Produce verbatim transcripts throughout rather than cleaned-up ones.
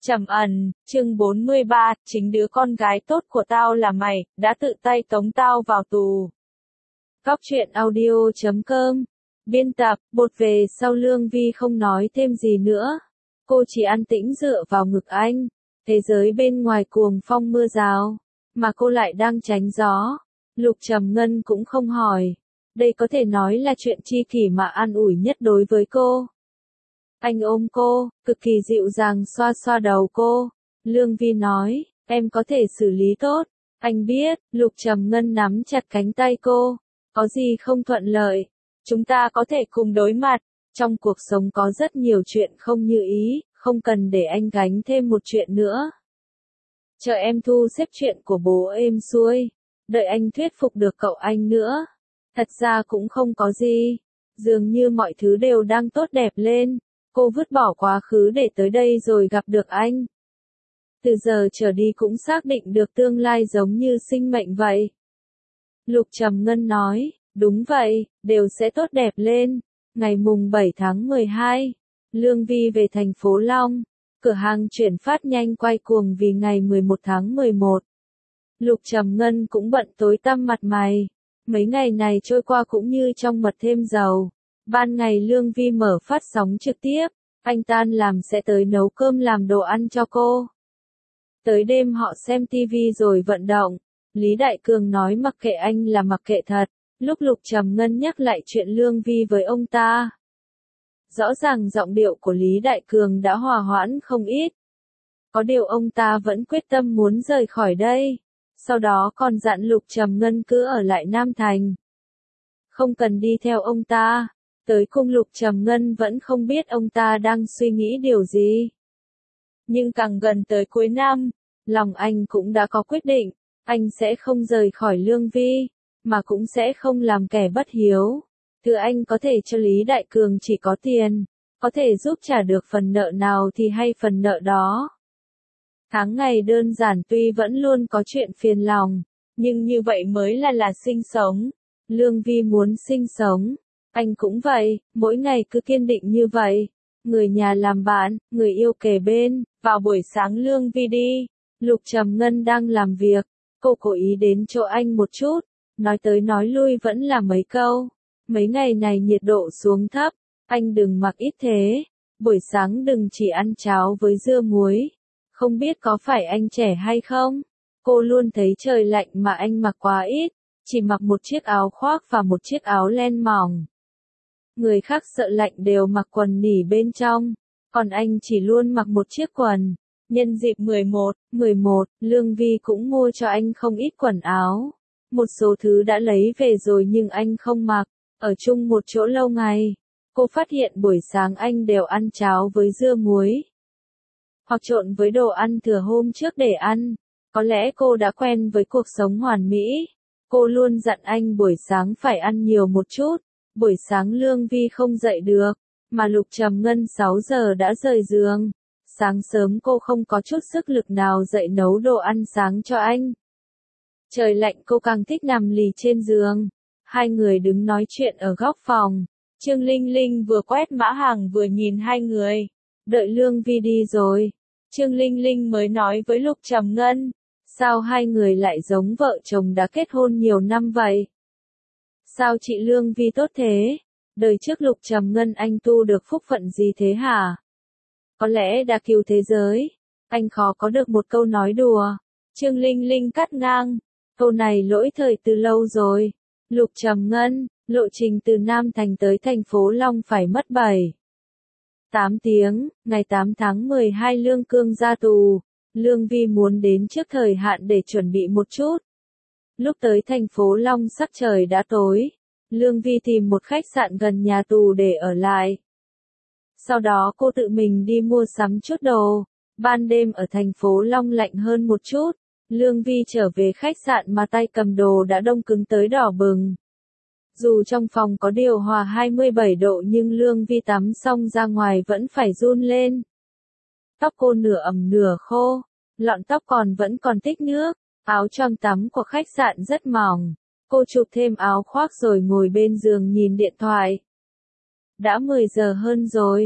Trầm ẩn, chương bốn mươi ba, chính đứa con gái tốt của tao là mày, đã tự tay tống tao vào tù. Góc truyện audio chấm com. Biên tập, bột về sau Lương Vi không nói thêm gì nữa. Cô chỉ an tĩnh dựa vào ngực anh. Thế giới bên ngoài cuồng phong mưa rào, mà cô lại đang tránh gió. Lục Trầm Ngân cũng không hỏi. Đây có thể nói là chuyện chi kỷ mà an ủi nhất đối với cô. Anh ôm cô, cực kỳ dịu dàng xoa xoa đầu cô. Lương Vi nói, em có thể xử lý tốt. Anh biết, Lục Trầm Ngân nắm chặt cánh tay cô. Có gì không thuận lợi, chúng ta có thể cùng đối mặt. Trong cuộc sống có rất nhiều chuyện không như ý, không cần để anh gánh thêm một chuyện nữa. Chờ em thu xếp chuyện của bố êm xuôi, đợi anh thuyết phục được cậu anh nữa. Thật ra cũng không có gì, dường như mọi thứ đều đang tốt đẹp lên. Cô vứt bỏ quá khứ để tới đây rồi gặp được anh. Từ giờ trở đi cũng xác định được tương lai giống như sinh mệnh vậy. Lục Trầm Ngân nói, đúng vậy, đều sẽ tốt đẹp lên. Ngày mùng bảy tháng mười hai, Lương Vi về thành phố Long. Cửa hàng chuyển phát nhanh quay cuồng vì ngày mười một tháng mười một. Lục Trầm Ngân cũng bận tối tăm mặt mày. Mấy ngày này trôi qua cũng như trong mật thêm dầu. Ban ngày Lương Vi mở phát sóng trực tiếp, anh tan làm sẽ tới nấu cơm làm đồ ăn cho cô. Tới đêm họ xem tivi rồi vận động. Lý Đại Cường nói mặc kệ anh là mặc kệ thật, lúc Lục Trầm Ngân nhắc lại chuyện Lương Vi với ông ta. Rõ ràng giọng điệu của Lý Đại Cường đã hòa hoãn không ít. Có điều ông ta vẫn quyết tâm muốn rời khỏi đây. Sau đó còn dặn Lục Trầm Ngân cứ ở lại Nam Thành. Không cần đi theo ông ta. Tới cung Lục Trầm Ngân vẫn không biết ông ta đang suy nghĩ điều gì. Nhưng càng gần tới cuối năm, lòng anh cũng đã có quyết định. Anh sẽ không rời khỏi Lương Vi, mà cũng sẽ không làm kẻ bất hiếu. Thứ anh có thể cho Lý Đại Cường chỉ có tiền. Có thể giúp trả được phần nợ nào thì hay phần nợ đó. Tháng ngày đơn giản tuy vẫn luôn có chuyện phiền lòng, nhưng như vậy mới là là sinh sống. Lương Vi muốn sinh sống. Anh cũng vậy, mỗi ngày cứ kiên định như vậy. Người nhà làm bạn, người yêu kề bên. Vào buổi sáng Lương Vi đi. Lục Trầm Ngân đang làm việc. Cô cố ý đến chỗ anh một chút. Nói tới nói lui vẫn là mấy câu. Mấy ngày này nhiệt độ xuống thấp. Anh đừng mặc ít thế. Buổi sáng đừng chỉ ăn cháo với dưa muối. Không biết có phải anh trẻ hay không? Cô luôn thấy trời lạnh mà anh mặc quá ít. Chỉ mặc một chiếc áo khoác và một chiếc áo len mỏng. Người khác sợ lạnh đều mặc quần nỉ bên trong, còn anh chỉ luôn mặc một chiếc quần. Nhân dịp mười một, mười một, Lương Vi cũng mua cho anh không ít quần áo. Một số thứ đã lấy về rồi nhưng anh không mặc, ở chung một chỗ lâu ngày. Cô phát hiện buổi sáng anh đều ăn cháo với dưa muối. Hoặc trộn với đồ ăn thừa hôm trước để ăn. Có lẽ cô đã quen với cuộc sống hoàn mỹ. Cô luôn dặn anh buổi sáng phải ăn nhiều một chút. Buổi sáng Lương Vi không dậy được, mà Lục Trầm Ngân sáu giờ đã rời giường. Sáng sớm cô không có chút sức lực nào dậy nấu đồ ăn sáng cho anh. Trời lạnh cô càng thích nằm lì trên giường. Hai người đứng nói chuyện ở góc phòng. Trương Linh Linh vừa quét mã hàng vừa nhìn hai người. Đợi Lương Vi đi rồi, Trương Linh Linh mới nói với Lục Trầm Ngân. Sao hai người lại giống vợ chồng đã kết hôn nhiều năm vậy? Sao chị Lương Vi tốt thế? Đời trước Lục Trầm Ngân anh tu được phúc phận gì thế hả? Có lẽ đã cứu thế giới. Anh khó có được một câu nói đùa. Trương Linh Linh cắt ngang. Câu này lỗi thời từ lâu rồi. Lục Trầm Ngân, lộ trình từ Nam Thành tới thành phố Long phải mất bảy, tám tiếng. Ngày tám tháng mười hai Lương Cương ra tù. Lương Vi muốn đến trước thời hạn để chuẩn bị một chút. Lúc tới thành phố Long sắc trời đã tối. Lương Vi tìm một khách sạn gần nhà tù để ở lại. Sau đó cô tự mình đi mua sắm chút đồ. Ban đêm ở thành phố Long lạnh hơn một chút. Lương Vi trở về khách sạn mà tay cầm đồ đã đông cứng tới đỏ bừng. Dù trong phòng có điều hòa hai mươi bảy độ nhưng Lương Vi tắm xong ra ngoài vẫn phải run lên. Tóc cô nửa ẩm nửa khô. Lọn tóc còn vẫn còn tích nước. Áo choàng tắm của khách sạn rất mỏng. Cô chụp thêm áo khoác rồi ngồi bên giường nhìn điện thoại. Đã mười giờ hơn rồi.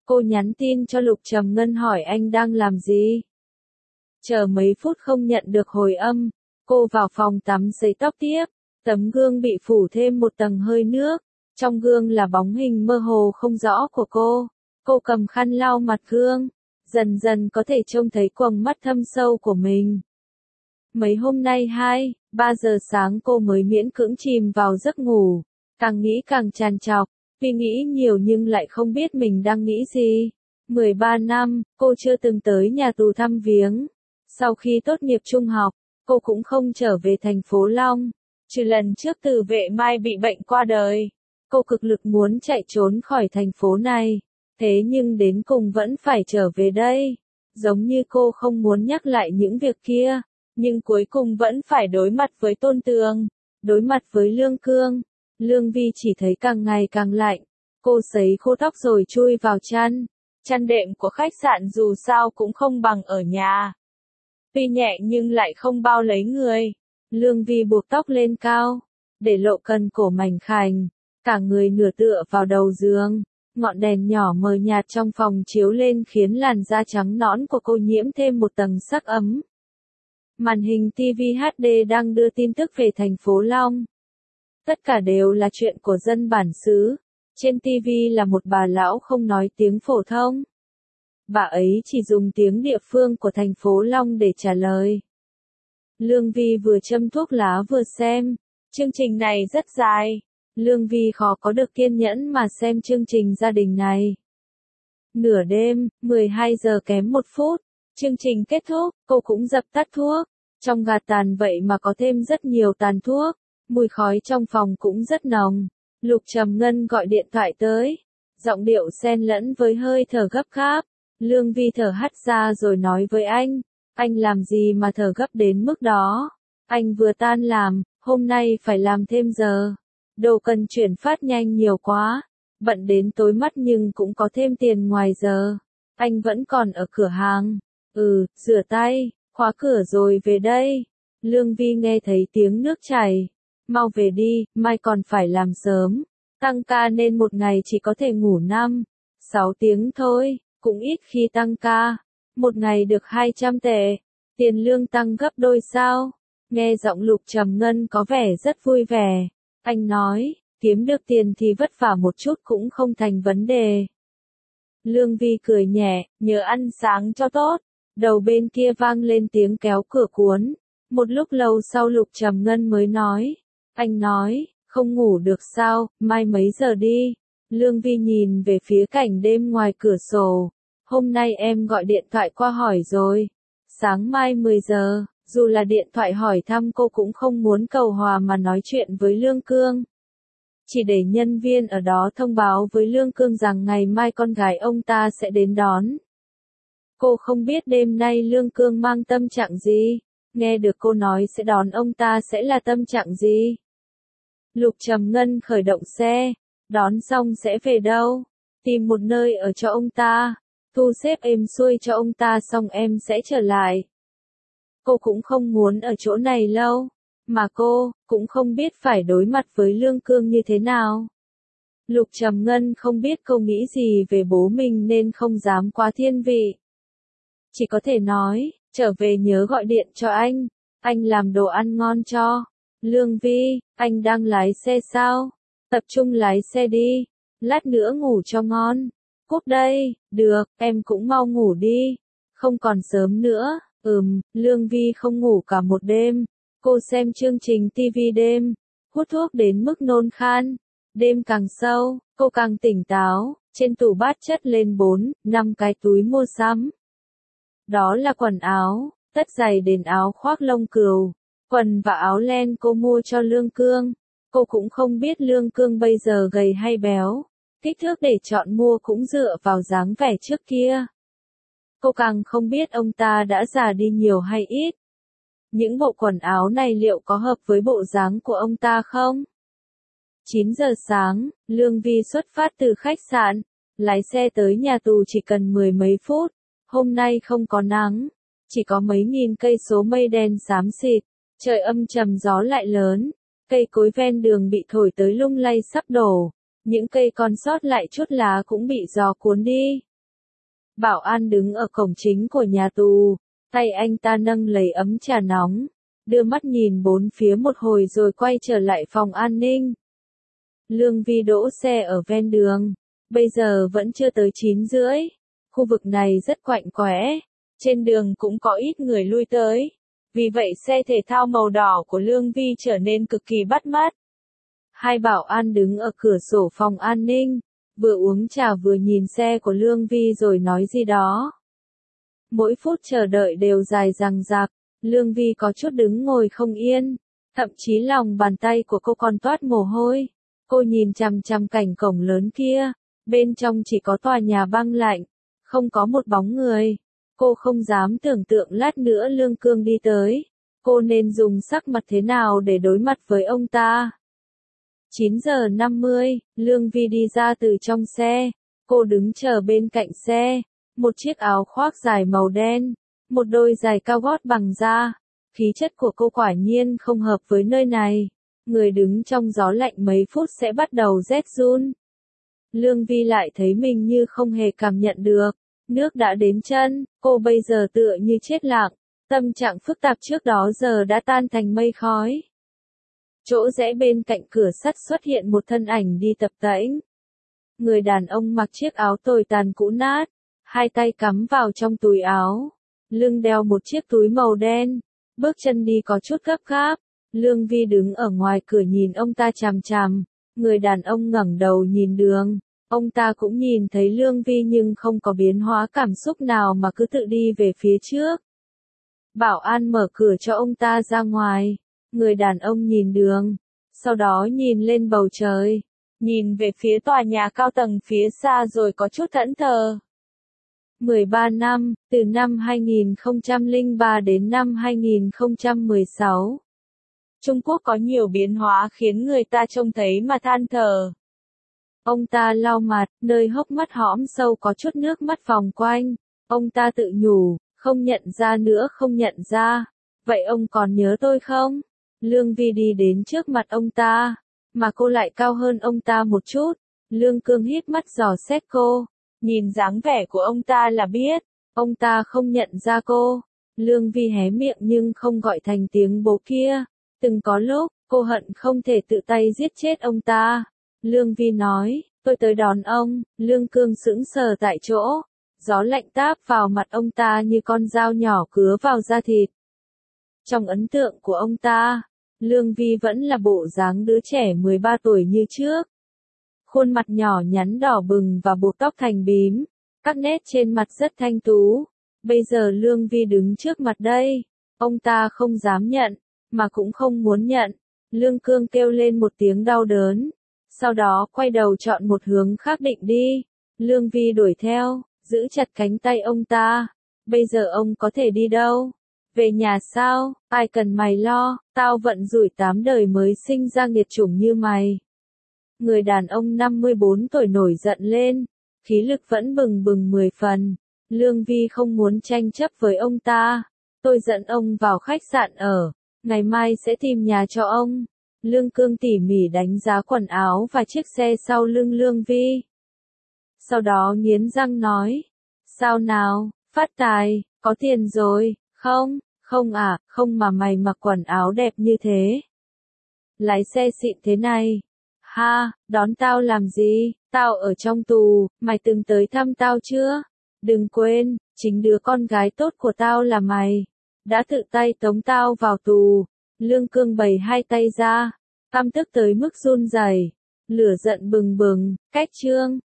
Cô nhắn tin cho Lục Trầm Ngân hỏi anh đang làm gì. Chờ mấy phút không nhận được hồi âm, cô vào phòng tắm sấy tóc tiếp. Tấm gương bị phủ thêm một tầng hơi nước, trong gương là bóng hình mơ hồ không rõ của cô. Cô cầm khăn lau mặt gương, dần dần có thể trông thấy quầng mắt thâm sâu của mình. Mấy hôm nay hai, ba giờ sáng cô mới miễn cưỡng chìm vào giấc ngủ, càng nghĩ càng tràn trọc, vì nghĩ nhiều nhưng lại không biết mình đang nghĩ gì. mười ba năm, cô chưa từng tới nhà tù thăm viếng. Sau khi tốt nghiệp trung học, cô cũng không trở về thành phố Long. Trừ lần trước Từ Vệ Mai bị bệnh qua đời, cô cực lực muốn chạy trốn khỏi thành phố này. Thế nhưng đến cùng vẫn phải trở về đây. Giống như cô không muốn nhắc lại những việc kia, nhưng cuối cùng vẫn phải đối mặt với Tôn Tường, đối mặt với Lương Cương. Lương Vi chỉ thấy càng ngày càng lạnh. Cô sấy khô tóc rồi chui vào chăn. Chăn đệm của khách sạn dù sao cũng không bằng ở nhà. Tuy nhẹ nhưng lại không bao lấy người. Lương Vi buộc tóc lên cao, để lộ cần cổ mảnh khảnh, cả người nửa tựa vào đầu giường. Ngọn đèn nhỏ mờ nhạt trong phòng chiếu lên khiến làn da trắng nõn của cô nhiễm thêm một tầng sắc ấm. Màn hình ti vi hát đê đang đưa tin tức về thành phố Long. Tất cả đều là chuyện của dân bản xứ. Trên ti vi là một bà lão không nói tiếng phổ thông. Bà ấy chỉ dùng tiếng địa phương của thành phố Long để trả lời. Lương Vi vừa châm thuốc lá vừa xem. Chương trình này rất dài. Lương Vi khó có được kiên nhẫn mà xem chương trình gia đình này. Nửa đêm, mười hai giờ kém một phút, chương trình kết thúc, cô cũng dập tắt thuốc. Trong gạt tàn vậy mà có thêm rất nhiều tàn thuốc, mùi khói trong phòng cũng rất nồng. Lục Trầm Ngân gọi điện thoại tới, giọng điệu xen lẫn với hơi thở gấp gáp. Lương Vi thở hắt ra rồi nói với anh, anh làm gì mà thở gấp đến mức đó? Anh vừa tan làm, hôm nay phải làm thêm giờ. Đồ cần chuyển phát nhanh nhiều quá, bận đến tối mắt nhưng cũng có thêm tiền ngoài giờ. Anh vẫn còn ở cửa hàng. Ừ, rửa tay, khóa cửa rồi về đây. Lương Vi nghe thấy tiếng nước chảy. Mau về đi, mai còn phải làm sớm. Tăng ca nên một ngày chỉ có thể ngủ năm, sáu tiếng thôi, cũng ít khi tăng ca. Một ngày được hai trăm tệ, tiền lương tăng gấp đôi sao? Nghe giọng Lục Trầm Ngân có vẻ rất vui vẻ. Anh nói, kiếm được tiền thì vất vả một chút cũng không thành vấn đề. Lương Vi cười nhẹ, nhớ ăn sáng cho tốt. Đầu bên kia vang lên tiếng kéo cửa cuốn. Một lúc lâu sau Lục Trầm Ngân mới nói. Anh nói, không ngủ được sao, mai mấy giờ đi? Lương Vi nhìn về phía cảnh đêm ngoài cửa sổ. Hôm nay em gọi điện thoại qua hỏi rồi. Sáng mai mười giờ, dù là điện thoại hỏi thăm cô cũng không muốn cầu hòa mà nói chuyện với Lương Cương. Chỉ để nhân viên ở đó thông báo với Lương Cương rằng ngày mai con gái ông ta sẽ đến đón. Cô không biết đêm nay Lương Cương mang tâm trạng gì, nghe được cô nói sẽ đón ông ta sẽ là tâm trạng gì. Lục Trầm Ngân khởi động xe, đón xong sẽ về đâu? Tìm một nơi ở cho ông ta, thu xếp êm xuôi cho ông ta xong em sẽ trở lại. Cô cũng không muốn ở chỗ này lâu, mà cô cũng không biết phải đối mặt với Lương Cương như thế nào. Lục Trầm Ngân không biết cô nghĩ gì về bố mình nên không dám quá thiên vị. Chỉ có thể nói, trở về nhớ gọi điện cho anh, anh làm đồ ăn ngon cho. Lương Vi, anh đang lái xe sao? Tập trung lái xe đi, lát nữa ngủ cho ngon. Cúp đây, được, em cũng mau ngủ đi, không còn sớm nữa. Ừm, Lương Vi không ngủ cả một đêm. Cô xem chương trình ti vi đêm, hút thuốc đến mức nôn khan. Đêm càng sâu, cô càng tỉnh táo. Trên tủ bát chất lên bốn, năm cái túi mua sắm. Đó là quần áo, tất giày đến áo khoác lông cừu. Quần và áo len cô mua cho Lương Cương. Cô cũng không biết Lương Cương bây giờ gầy hay béo. Kích thước để chọn mua cũng dựa vào dáng vẻ trước kia. Cô càng không biết ông ta đã già đi nhiều hay ít. Những bộ quần áo này liệu có hợp với bộ dáng của ông ta không? chín giờ sáng, Lương Vi xuất phát từ khách sạn, lái xe tới nhà tù chỉ cần mười mấy phút. Hôm nay không có nắng, chỉ có mấy nghìn cây số mây đen xám xịt, trời âm trầm gió lại lớn, cây cối ven đường bị thổi tới lung lay sắp đổ, những cây còn sót lại chút lá cũng bị gió cuốn đi. Bảo an đứng ở cổng chính của nhà tù, tay anh ta nâng lấy ấm trà nóng, đưa mắt nhìn bốn phía một hồi rồi quay trở lại phòng an ninh. Lương Vi đỗ xe ở ven đường, bây giờ vẫn chưa tới chín rưỡi, khu vực này rất quạnh quẽ, trên đường cũng có ít người lui tới, vì vậy xe thể thao màu đỏ của Lương Vi trở nên cực kỳ bắt mắt. Hai bảo an đứng ở cửa sổ phòng an ninh, vừa uống trà vừa nhìn xe của Lương Vi rồi nói gì đó. Mỗi phút chờ đợi đều dài dằng dặc, Lương Vi có chút đứng ngồi không yên, thậm chí lòng bàn tay của cô còn toát mồ hôi. Cô nhìn chằm chằm cảnh cổng lớn kia, bên trong chỉ có tòa nhà băng lạnh, không có một bóng người. Cô không dám tưởng tượng lát nữa Lương Cương đi tới, cô nên dùng sắc mặt thế nào để đối mặt với ông ta. chín giờ năm mươi, Lương Vi đi ra từ trong xe, cô đứng chờ bên cạnh xe, một chiếc áo khoác dài màu đen, một đôi giày cao gót bằng da, khí chất của cô quả nhiên không hợp với nơi này. Người đứng trong gió lạnh mấy phút sẽ bắt đầu rét run. Lương Vi lại thấy mình như không hề cảm nhận được, nước đã đến chân, cô bây giờ tựa như chết lặng, tâm trạng phức tạp trước đó giờ đã tan thành mây khói. Chỗ rẽ bên cạnh cửa sắt xuất hiện một thân ảnh đi tập tễnh. Người đàn ông mặc chiếc áo tồi tàn cũ nát, hai tay cắm vào trong túi áo, lưng đeo một chiếc túi màu đen, bước chân đi có chút gấp gáp. Lương Vi đứng ở ngoài cửa nhìn ông ta chằm chằm, người đàn ông ngẩng đầu nhìn đường, ông ta cũng nhìn thấy Lương Vi nhưng không có biến hóa cảm xúc nào mà cứ tự đi về phía trước. Bảo an mở cửa cho ông ta ra ngoài, người đàn ông nhìn đường, sau đó nhìn lên bầu trời, nhìn về phía tòa nhà cao tầng phía xa rồi có chút thẫn thờ. mười ba năm, từ năm hai nghìn không trăm lẻ ba đến năm hai nghìn không trăm mười sáu. Trung Quốc có nhiều biến hóa khiến người ta trông thấy mà than thở. Ông ta lau mặt, nơi hốc mắt hõm sâu có chút nước mắt vòng quanh. Ông ta tự nhủ, không nhận ra nữa không nhận ra. Vậy ông còn nhớ tôi không? Lương Vi đi đến trước mặt ông ta, mà cô lại cao hơn ông ta một chút. Lương Cương híp mắt dò xét cô, nhìn dáng vẻ của ông ta là biết, ông ta không nhận ra cô. Lương Vi hé miệng nhưng không gọi thành tiếng bố kia. Từng có lúc, cô hận không thể tự tay giết chết ông ta. Lương Vi nói, tôi tới đón ông. Lương Cương sững sờ tại chỗ, gió lạnh táp vào mặt ông ta như con dao nhỏ cứa vào da thịt. Trong ấn tượng của ông ta, Lương Vi vẫn là bộ dáng đứa trẻ mười ba tuổi như trước. Khuôn mặt nhỏ nhắn đỏ bừng và buộc tóc thành bím, các nét trên mặt rất thanh tú. Bây giờ Lương Vi đứng trước mặt đây, ông ta không dám nhận, mà cũng không muốn nhận. Lương Cương kêu lên một tiếng đau đớn, sau đó quay đầu chọn một hướng khác định đi. Lương Vi đuổi theo, giữ chặt cánh tay ông ta. Bây giờ ông có thể đi đâu? Về nhà sao? Ai cần mày lo, tao vận rủi tám đời mới sinh ra nghiệt chủng như mày. Người đàn ông năm mươi bốn tuổi nổi giận lên, khí lực vẫn bừng bừng mười phần. Lương Vi không muốn tranh chấp với ông ta. Tôi dẫn ông vào khách sạn ở, ngày mai sẽ tìm nhà cho ông. Lương Cương tỉ mỉ đánh giá quần áo và chiếc xe sau lưng Lương Vi. Sau đó nghiến răng nói, sao nào, phát tài, có tiền rồi, không, không à, không mà mày mặc quần áo đẹp như thế. Lái xe xịn thế này. Ha, đón tao làm gì, tao ở trong tù, mày từng tới thăm tao chưa? Đừng quên, chính đứa con gái tốt của tao là mày. Đã tự tay tống tao vào tù. Lương Cương bày hai tay ra, căm tức tới mức run rẩy, lửa giận bừng bừng, cách chương.